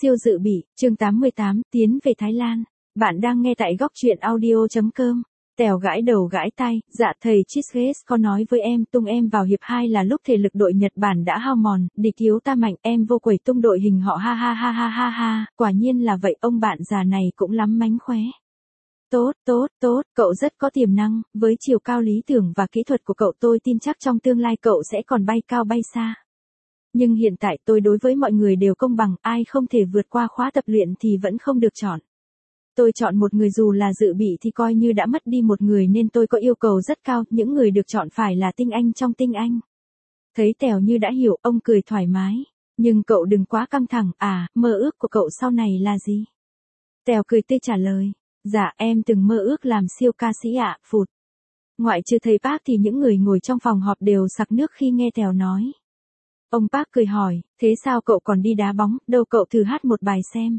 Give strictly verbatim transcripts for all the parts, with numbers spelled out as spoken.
Siêu dự bị, chương tám mươi tám, tiến về Thái Lan. Bạn đang nghe tại góc truyện audio chấm com. Tèo gãi đầu gãi tay, dạ thầy Chisges có nói với em tung em vào hiệp hai là lúc thể lực đội Nhật Bản đã hao mòn, địch yếu ta mạnh, em vô quẩy tung đội hình họ ha ha ha ha ha ha, quả nhiên là vậy, ông bạn già này cũng lắm mánh khóe. Tốt, tốt, tốt, cậu rất có tiềm năng, với chiều cao lý tưởng và kỹ thuật của cậu tôi tin chắc trong tương lai cậu sẽ còn bay cao bay xa. Nhưng hiện tại tôi đối với mọi người đều công bằng, ai không thể vượt qua khóa tập luyện thì vẫn không được chọn. Tôi chọn một người dù là dự bị thì coi như đã mất đi một người nên tôi có yêu cầu rất cao, những người được chọn phải là tinh anh trong tinh anh. Thấy Tèo như đã hiểu, ông cười thoải mái. Nhưng cậu đừng quá căng thẳng, à, mơ ước của cậu sau này là gì? Tèo cười tươi trả lời. Dạ em từng mơ ước làm siêu ca sĩ ạ, phụt. Ngoại trừ thầy Park thì những người ngồi trong phòng họp đều sặc nước khi nghe Tèo nói. Ông Park cười hỏi, thế sao cậu còn đi đá bóng, đâu cậu thử hát một bài xem.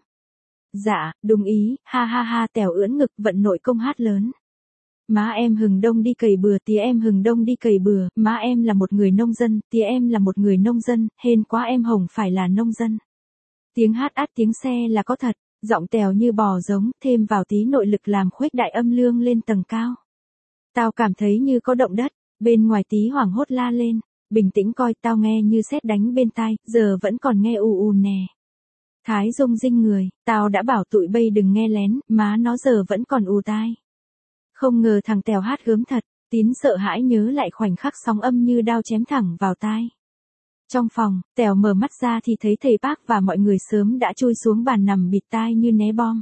Dạ, đúng ý, ha ha ha, Tèo ưỡn ngực vận nội công hát lớn. Má em hừng đông đi cày bừa, tía em hừng đông đi cày bừa, má em là một người nông dân, tía em là một người nông dân, hên quá em hồng phải là nông dân. Tiếng hát át tiếng xe là có thật, giọng Tèo như bò giống, thêm vào tí nội lực làm khuếch đại âm lương lên tầng cao. Tao cảm thấy như có động đất, bên ngoài tí hoảng hốt la lên. Bình tĩnh coi, tao nghe như sét đánh bên tai, giờ vẫn còn nghe ù ù nè. Thái Dung dinh người, tao đã bảo tụi bay đừng nghe lén, má nó giờ vẫn còn ù tai. Không ngờ thằng Tèo hát gớm thật, Tín sợ hãi nhớ lại khoảnh khắc sóng âm như đao chém thẳng vào tai. Trong phòng, Tèo mở mắt ra thì thấy thầy Park và mọi người sớm đã chui xuống bàn nằm bịt tai như né bom.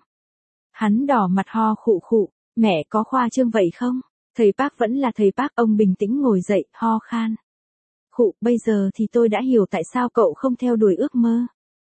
Hắn đỏ mặt ho khụ khụ, mẹ có khoa trương vậy không? Thầy Park vẫn là thầy Park, ông bình tĩnh ngồi dậy, ho khan. Khụ, bây giờ thì tôi đã hiểu tại sao cậu không theo đuổi ước mơ.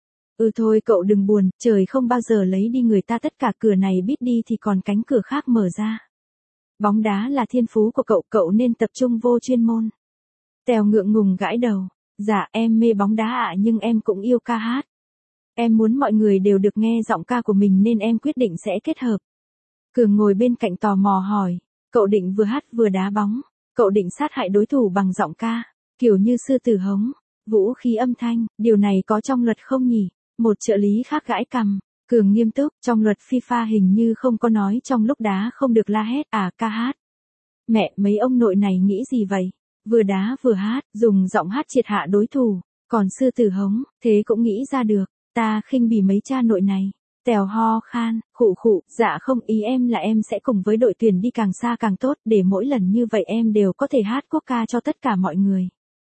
Ừ thôi cậu đừng buồn, trời không bao giờ lấy đi người ta, tất cả cửa này biết đi thì còn cánh cửa khác mở ra. Bóng đá là thiên phú của cậu, cậu nên tập trung vô chuyên môn. Tèo ngượng ngùng gãi đầu, dạ em mê bóng đá ạ, nhưng em cũng yêu ca hát. Em muốn mọi người đều được nghe giọng ca của mình nên em quyết định sẽ kết hợp. Cường ngồi bên cạnh tò mò hỏi, cậu định vừa hát vừa đá bóng, cậu định sát hại đối thủ bằng giọng ca, kiểu như sư tử hống, vũ khí âm thanh, điều này có trong luật không nhỉ? Một trợ lý khác gãi cằm, Cường nghiêm túc, trong luật FIFA hình như không có nói trong lúc đá không được la hét, à ca hát. Mẹ, mấy ông nội này nghĩ gì vậy? Vừa đá vừa hát, dùng giọng hát triệt hạ đối thủ, còn sư tử hống, thế cũng nghĩ ra được, ta khinh bỉ mấy cha nội này. Tèo ho khan, khụ khụ, dạ không, ý em là em sẽ cùng với đội tuyển đi càng xa càng tốt, để mỗi lần như vậy em đều có thể hát quốc ca cho tất cả mọi người.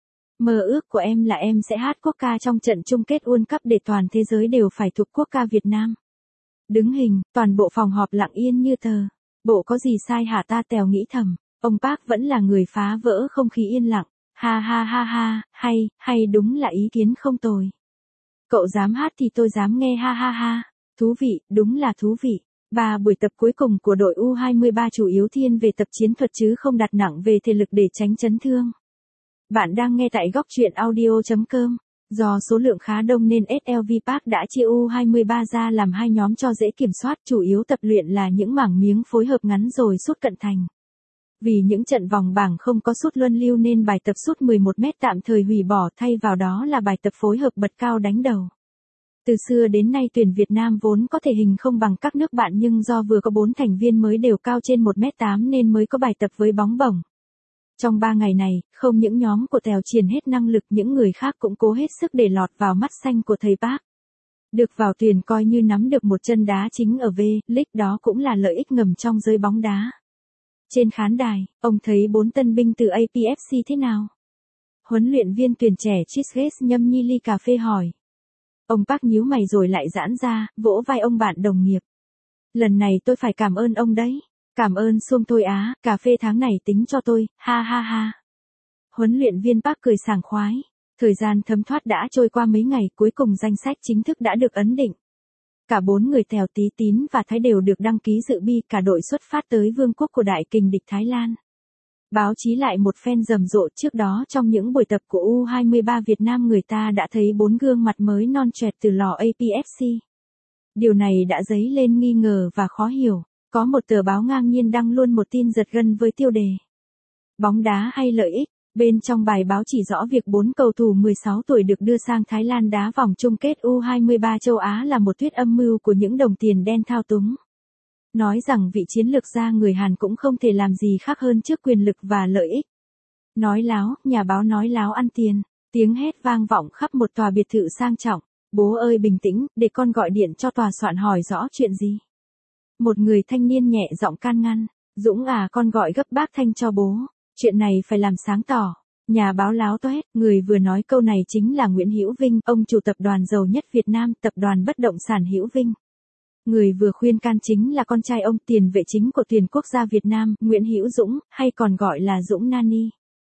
Mơ ước của em là em sẽ hát quốc ca trong trận chung kết World Cup để toàn thế giới đều phải thuộc quốc ca Việt Nam. Đứng hình, toàn bộ phòng họp lặng yên như tờ. Bộ có gì sai hả ta? Tèo nghĩ thầm. Ông Park vẫn là người phá vỡ không khí yên lặng. Ha ha ha ha, hay, hay đúng là ý kiến không tồi. Cậu dám hát thì tôi dám nghe, ha ha ha. Thú vị, đúng là thú vị. Ba buổi tập cuối cùng của đội U hai mươi ba chủ yếu thiên về tập chiến thuật chứ không đặt nặng về thể lực để tránh chấn thương. Bạn đang nghe tại góc truyện audio chấm com. Do số lượng khá đông nên ét lờ vê Park đã chia U hai mươi ba ra làm hai nhóm cho dễ kiểm soát, chủ yếu tập luyện là những mảng miếng phối hợp ngắn rồi sút cận thành. Vì những trận vòng bảng không có sút luân lưu nên bài tập sút mười một mét tạm thời hủy bỏ, thay vào đó là bài tập phối hợp bật cao đánh đầu. Từ xưa đến nay tuyển Việt Nam vốn có thể hình không bằng các nước bạn nhưng do vừa có bốn thành viên mới đều cao trên một mét tám nên mới có bài tập với bóng bổng. Trong ba ngày này, không những nhóm của Tèo triển hết năng lực, những người khác cũng cố hết sức để lọt vào mắt xanh của thầy Park. Được vào tuyển coi như nắm được một chân đá chính ở V-League, đó cũng là lợi ích ngầm trong giới bóng đá. Trên khán đài, ông thấy bốn tân binh từ a pê ép xê thế nào? Huấn luyện viên tuyển trẻ Chisges nhâm nhi ly cà phê hỏi. Ông Park nhíu mày rồi lại giãn ra, vỗ vai ông bạn đồng nghiệp. Lần này tôi phải cảm ơn ông đấy. Cảm ơn xuông thôi á, cà phê tháng này tính cho tôi, ha ha ha. Huấn luyện viên Park cười sảng khoái. Thời gian thấm thoát đã trôi qua mấy ngày, cuối cùng danh sách chính thức đã được ấn định. Cả bốn người Tèo, Tí, Tín và Thái đều được đăng ký dự bi, cả đội xuất phát tới vương quốc của đại kình địch Thái Lan. Báo chí lại một phen rầm rộ, trước đó trong những buổi tập của U hai mươi ba Việt Nam người ta đã thấy bốn gương mặt mới non trẻ từ lò a pê ép xê. Điều này đã dấy lên nghi ngờ và khó hiểu. Có một tờ báo ngang nhiên đăng luôn một tin giật gân với tiêu đề. Bóng đá hay lợi ích, Bên trong bài báo chỉ rõ việc bốn cầu thủ mười sáu tuổi được đưa sang Thái Lan đá vòng chung kết U hai mươi ba châu Á là một thuyết âm mưu của những đồng tiền đen thao túng. Nói rằng vị chiến lược gia người Hàn cũng không thể làm gì khác hơn trước quyền lực và lợi ích. Nói láo, nhà báo nói láo ăn tiền, tiếng hét vang vọng khắp một tòa biệt thự sang trọng. Bố ơi bình tĩnh, để con gọi điện cho tòa soạn hỏi rõ chuyện gì. Một người thanh niên nhẹ giọng can ngăn, Dũng à con gọi gấp bác Thanh cho bố, chuyện này phải làm sáng tỏ. Nhà báo láo toét, người vừa nói câu này chính là Nguyễn Hữu Vinh, ông chủ tập đoàn giàu nhất Việt Nam, tập đoàn bất động sản Hữu Vinh. Người vừa khuyên can chính là con trai ông, tiền vệ chính của tuyển quốc gia Việt Nam, Nguyễn Hữu Dũng, hay còn gọi là Dũng Nani.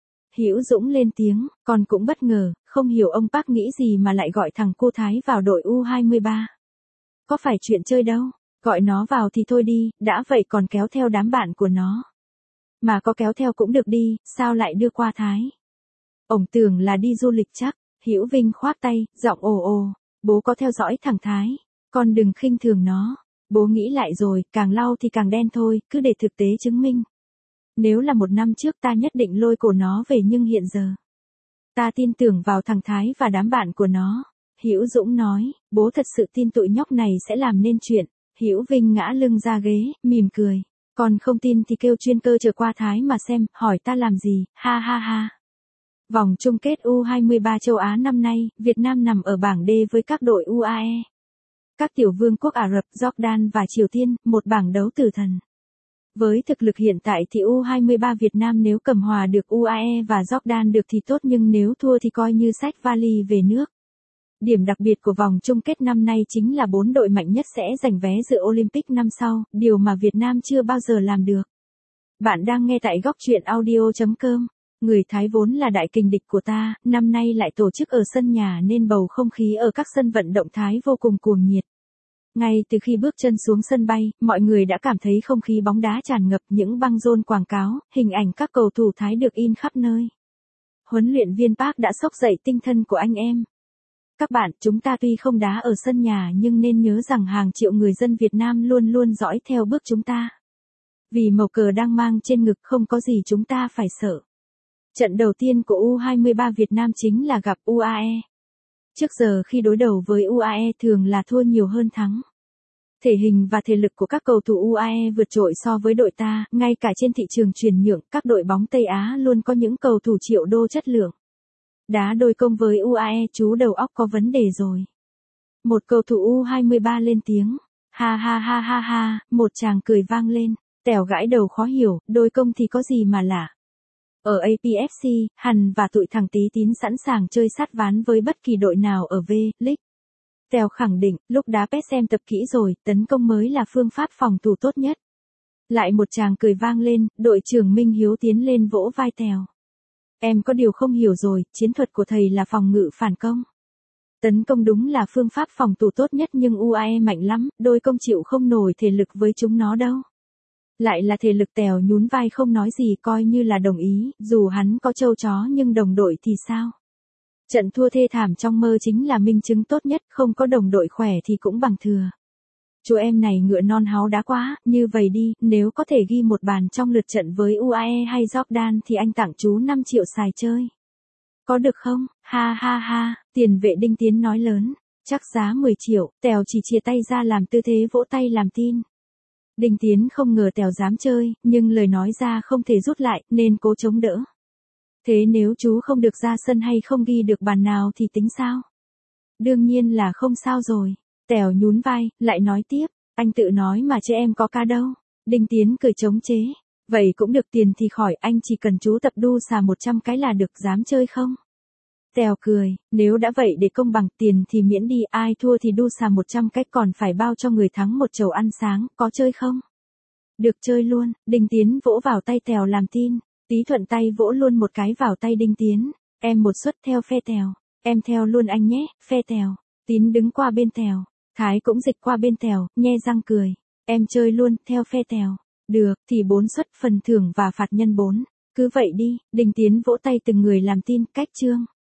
Hữu Dũng lên tiếng, con cũng bất ngờ, không hiểu ông Park nghĩ gì mà lại gọi thằng cô Thái vào đội U hai mươi ba. Có phải chuyện chơi đâu, gọi nó vào thì thôi đi, đã vậy còn kéo theo đám bạn của nó. Mà có kéo theo cũng được đi, sao lại đưa qua Thái? Ổng tưởng là đi du lịch chắc. Hữu Vinh khoác tay, giọng ồ ồ, bố có theo dõi thằng Thái, con đừng khinh thường nó. Bố nghĩ lại rồi, càng lau thì càng đen thôi, cứ để thực tế chứng minh. Nếu là một năm trước ta nhất định lôi cổ nó về, nhưng hiện giờ ta tin tưởng vào thằng Thái và đám bạn của nó. Hữu Dũng nói, bố thật sự tin tụi nhóc này sẽ làm nên chuyện. Hữu Vinh ngã lưng ra ghế, mỉm cười. Còn không tin thì kêu chuyên cơ trở qua Thái mà xem, hỏi ta làm gì, ha ha ha. Vòng chung kết U hai mươi ba châu Á năm nay, Việt Nam nằm ở bảng D với các đội u a e. Các tiểu vương quốc Ả Rập, Jordan và Triều Tiên, một bảng đấu tử thần. Với thực lực hiện tại thì U hai mươi ba Việt Nam nếu cầm hòa được u a e và Jordan được thì tốt, nhưng nếu thua thì coi như xách vali về nước. Điểm đặc biệt của vòng chung kết năm nay chính là bốn đội mạnh nhất sẽ giành vé dự Olympic năm sau, điều mà Việt Nam chưa bao giờ làm được. Bạn đang nghe tại góc truyện audio chấm com. Người Thái vốn là đại kình địch của ta, năm nay lại tổ chức ở sân nhà nên bầu không khí ở các sân vận động Thái vô cùng cuồng nhiệt. Ngay từ khi bước chân xuống sân bay, mọi người đã cảm thấy không khí bóng đá tràn ngập, những băng rôn quảng cáo, hình ảnh các cầu thủ Thái được in khắp nơi. Huấn luyện viên Park đã xốc dậy tinh thần của anh em. Các bạn, chúng ta tuy không đá ở sân nhà nhưng nên nhớ rằng hàng triệu người dân Việt Nam luôn luôn dõi theo bước chúng ta. Vì màu cờ đang mang trên ngực không có gì chúng ta phải sợ. Trận đầu tiên của U hai mươi ba Việt Nam chính là gặp u a e. Trước giờ khi đối đầu với u a e thường là thua nhiều hơn thắng. Thể hình và thể lực của các cầu thủ u a e vượt trội so với đội ta, ngay cả trên thị trường chuyển nhượng, các đội bóng Tây Á luôn có những cầu thủ triệu đô chất lượng. Đá đôi công với u a e, chú đầu óc có vấn đề rồi. Một cầu thủ U hai mươi ba lên tiếng. Ha ha ha ha ha, một chàng cười vang lên. Tèo gãi đầu khó hiểu, đôi công thì có gì mà lạ. Ở a pê ép xê, Hằn và tụi thằng Tí Tín sẵn sàng chơi sát ván với bất kỳ đội nào ở V-League. Tèo khẳng định, lúc đá pét xem tập kỹ rồi, tấn công mới là phương pháp phòng thủ tốt nhất. Lại một chàng cười vang lên, đội trưởng Minh Hiếu tiến lên vỗ vai Tèo. Em có điều không hiểu rồi, chiến thuật của thầy là phòng ngự phản công. Tấn công đúng là phương pháp phòng thủ tốt nhất, nhưng u a e mạnh lắm, đôi công chịu không nổi thể lực với chúng nó đâu. Lại là thể lực. Tèo nhún vai không nói gì, coi như là đồng ý, dù hắn có trâu chó nhưng đồng đội thì sao? Trận thua thê thảm trong mơ chính là minh chứng tốt nhất, không có đồng đội khỏe thì cũng bằng thừa. Chú em này ngựa non háu đá quá, như vậy đi, nếu có thể ghi một bàn trong lượt trận với u a e hay Jordan thì anh tặng chú năm triệu xài chơi. Có được không? Ha ha ha, tiền vệ Đinh Tiến nói lớn, chắc giá mười triệu, Tèo chỉ chia tay ra làm tư thế vỗ tay làm tin. Đinh Tiến không ngờ Tèo dám chơi, nhưng lời nói ra không thể rút lại, nên cố chống đỡ. Thế nếu chú không được ra sân hay không ghi được bàn nào thì tính sao? Đương nhiên là không sao rồi. Tèo nhún vai, lại nói tiếp, anh tự nói mà chứ em có ca đâu. Đinh Tiến cười chống chế, vậy cũng được, tiền thì khỏi, anh chỉ cần chú tập đu xà một trăm cái là được, dám chơi không? Tèo cười, nếu đã vậy để công bằng, tiền thì miễn đi, ai thua thì đu xà một trăm cái, còn phải bao cho người thắng một chầu ăn sáng, có chơi không? Được, chơi luôn. Đinh Tiến vỗ vào tay Tèo làm tin. Tí thuận tay vỗ luôn một cái vào tay Đinh Tiến. Em một suất theo phe Tèo. Em theo luôn anh nhé, phe Tèo. Tín đứng qua bên Tèo. Thái cũng dịch qua bên Tèo, nhe răng cười. Em chơi luôn, theo phe Tèo. Được, thì bốn suất, phần thưởng và phạt nhân bốn. Cứ vậy đi. Đinh Tiến vỗ tay từng người làm tin, cách chương.